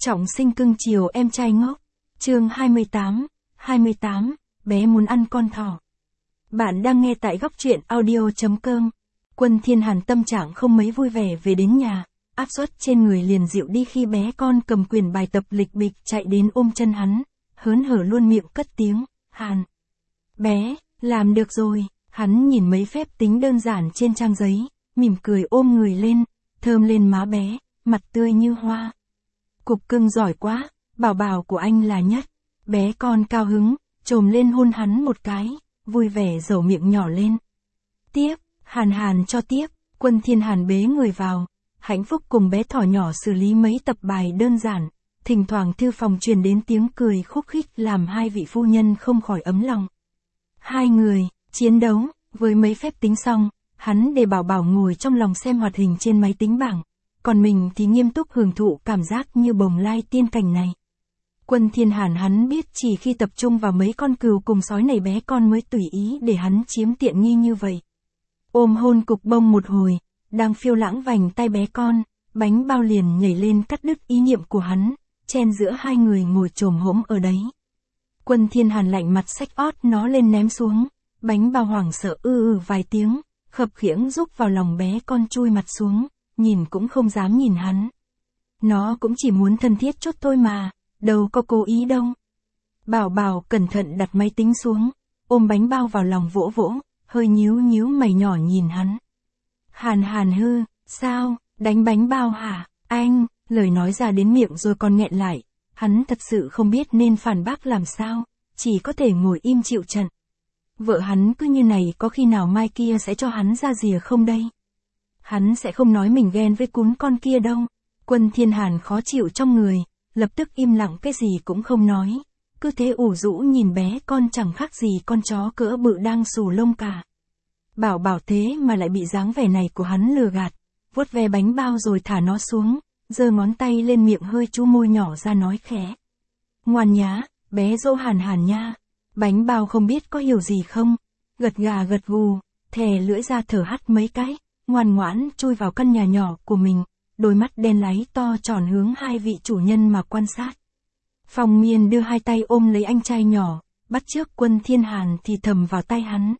Trọng sinh cưng chiều em trai ngốc. Chương 28, bé muốn ăn con thỏ. Bạn đang nghe tại góc truyện audio.com. Quân Thiên Hàn tâm trạng không mấy vui vẻ về đến nhà, áp suất trên người liền dịu đi khi bé con cầm quyển bài tập lịch bịch chạy đến ôm chân hắn, hớn hở luôn miệng cất tiếng, Hàn. Bé, làm được rồi, hắn nhìn mấy phép tính đơn giản trên trang giấy, mỉm cười ôm người lên, thơm lên má bé, mặt tươi như hoa. Cục cưng giỏi quá, bảo bảo của anh là nhất. Bé con cao hứng, trồm lên hôn hắn một cái, vui vẻ dẩu miệng nhỏ lên. Tiếp, Hàn cho tiếp, Quân Thiên Hàn bế người vào, hạnh phúc cùng bé thỏ nhỏ xử lý mấy tập bài đơn giản, thỉnh thoảng thư phòng truyền đến tiếng cười khúc khích làm hai vị phu nhân không khỏi ấm lòng. Hai người, chiến đấu, với mấy phép tính xong, hắn để bảo bảo ngồi trong lòng xem hoạt hình trên máy tính bảng, còn mình thì nghiêm túc hưởng thụ cảm giác như bồng lai tiên cảnh này. Quân Thiên Hàn hắn biết chỉ khi tập trung vào mấy con cừu cùng sói này bé con mới tùy ý để hắn chiếm tiện nghi như vậy. Ôm hôn cục bông một hồi, đang phiêu lãng vành tay bé con, bánh bao liền nhảy lên cắt đứt ý niệm của hắn, chen giữa hai người ngồi chồm hổm ở đấy. Quân Thiên Hàn lạnh mặt xách ót nó lên ném xuống, bánh bao hoảng sợ vài tiếng, khập khiễng rúc vào lòng bé con chui mặt xuống, nhìn cũng không dám nhìn hắn. Nó cũng chỉ muốn thân thiết chút thôi mà, đâu có cố ý đâu. Bảo bảo cẩn thận đặt máy tính xuống, ôm bánh bao vào lòng vỗ vỗ, hơi nhíu mày nhỏ nhìn hắn. Hàn hư, sao, đánh bánh bao hả, anh, lời nói ra đến miệng rồi còn nghẹn lại, hắn thật sự không biết nên phản bác làm sao, chỉ có thể ngồi im chịu trận. Vợ hắn cứ như này có khi nào mai kia sẽ cho hắn ra rìa không đây? Hắn sẽ không nói mình ghen với cún con kia đâu. Quân Thiên Hàn khó chịu trong người, lập tức im lặng cái gì cũng không nói, cứ thế ủ rũ nhìn bé con chẳng khác gì con chó cỡ bự đang xù lông cả. Bảo bảo thế mà lại bị dáng vẻ này của hắn lừa gạt, vuốt ve bánh bao rồi thả nó xuống, giơ ngón tay lên miệng hơi chu môi nhỏ ra nói khẽ. Ngoan nhá, bé dỗ Hàn nha. Bánh bao không biết có hiểu gì không, gật gà gật gù, thè lưỡi ra thở hắt mấy cái, ngoan ngoãn chui vào căn nhà nhỏ của mình, đôi mắt đen láy to tròn hướng hai vị chủ nhân mà quan sát. Phong Miên đưa hai tay ôm lấy anh trai nhỏ, bắt chước Quân Thiên Hàn thì thầm vào tay hắn.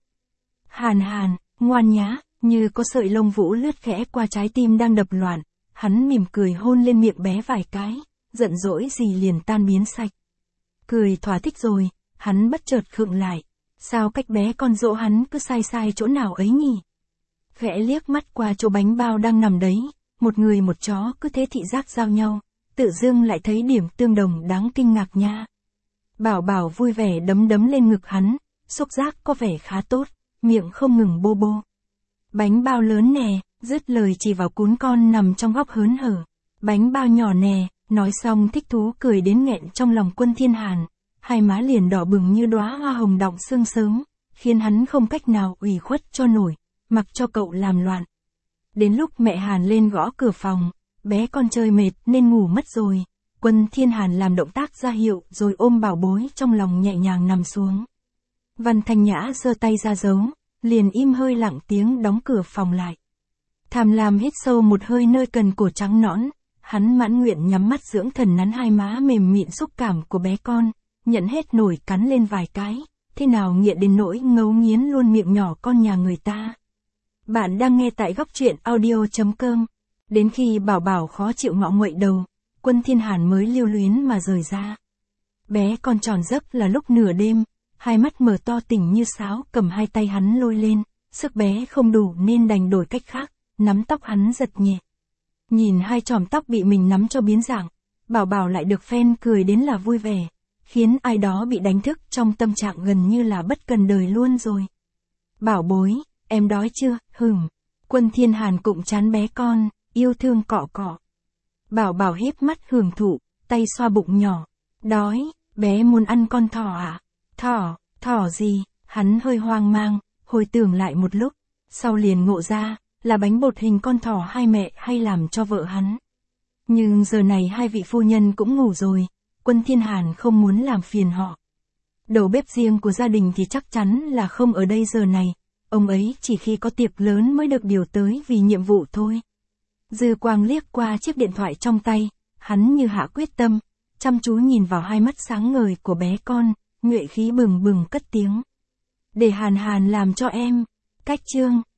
Hàn, ngoan nhá, như có sợi lông vũ lướt khẽ qua trái tim đang đập loạn, hắn mỉm cười hôn lên miệng bé vài cái, giận dỗi gì liền tan biến sạch. Cười thỏa thích rồi, hắn bất chợt khựng lại, sao cách bé con dỗ hắn cứ sai chỗ nào ấy nhỉ? Khẽ liếc mắt qua chỗ bánh bao đang nằm đấy, một người một chó cứ thế thị giác giao nhau, tự dưng lại thấy điểm tương đồng đáng kinh ngạc nha. Bảo bảo vui vẻ đấm lên ngực hắn, xúc giác có vẻ khá tốt, miệng không ngừng bô bô. Bánh bao lớn nè, dứt lời chỉ vào cún con nằm trong góc hớn hở. Bánh bao nhỏ nè, nói xong thích thú cười đến nghẹn trong lòng Quân Thiên Hàn, hai má liền đỏ bừng như đóa hoa hồng đọng sương sớm, khiến hắn không cách nào ủy khuất cho nổi, mặc cho cậu làm loạn. Đến lúc mẹ Hàn lên gõ cửa phòng, bé con chơi mệt nên ngủ mất rồi, Quân Thiên Hàn làm động tác ra hiệu rồi ôm bảo bối trong lòng nhẹ nhàng nằm xuống. Văn Thanh Nhã giơ tay ra dấu, liền im hơi lặng tiếng đóng cửa phòng lại. Tham lam hít sâu một hơi nơi cần cổ trắng nõn, hắn mãn nguyện nhắm mắt dưỡng thần nắn hai má mềm mịn xúc cảm của bé con, nhận hết nổi cắn lên vài cái, thế nào nghiện đến nỗi ngấu nghiến luôn miệng nhỏ con nhà người ta. Bạn đang nghe tại góc truyện audio.com. Đến khi bảo bảo khó chịu ngọ nguậy đầu, Quân Thiên Hàn mới lưu luyến mà rời ra. Bé con tròn giấc là lúc nửa đêm, hai mắt mở to tỉnh như sáo cầm hai tay hắn lôi lên, sức bé không đủ nên đành đổi cách khác, nắm tóc hắn giật nhẹ. Nhìn hai chòm tóc bị mình nắm cho biến dạng, bảo bảo lại được phen cười đến là vui vẻ, khiến ai đó bị đánh thức trong tâm trạng gần như là bất cần đời luôn rồi. Bảo bối, em đói chưa, Quân Thiên Hàn cụm chán bé con, yêu thương cọ cọ. Bảo bảo híp mắt hưởng thụ, tay xoa bụng nhỏ. Đói, bé muốn ăn con thỏ à? Thỏ gì? Hắn hơi hoang mang, hồi tưởng lại một lúc, sau liền ngộ ra, là bánh bột hình con thỏ hai mẹ hay làm cho vợ hắn. Nhưng giờ này hai vị phu nhân cũng ngủ rồi, Quân Thiên Hàn không muốn làm phiền họ. Đầu bếp riêng của gia đình thì chắc chắn là không ở đây giờ này, ông ấy chỉ khi có tiệc lớn mới được điều tới vì nhiệm vụ thôi. Dư quang liếc qua chiếc điện thoại trong tay, hắn như hạ quyết tâm, chăm chú nhìn vào hai mắt sáng ngời của bé con, nhuệ khí bừng bừng cất tiếng. Để Hàn Hàn làm cho em. Cách chương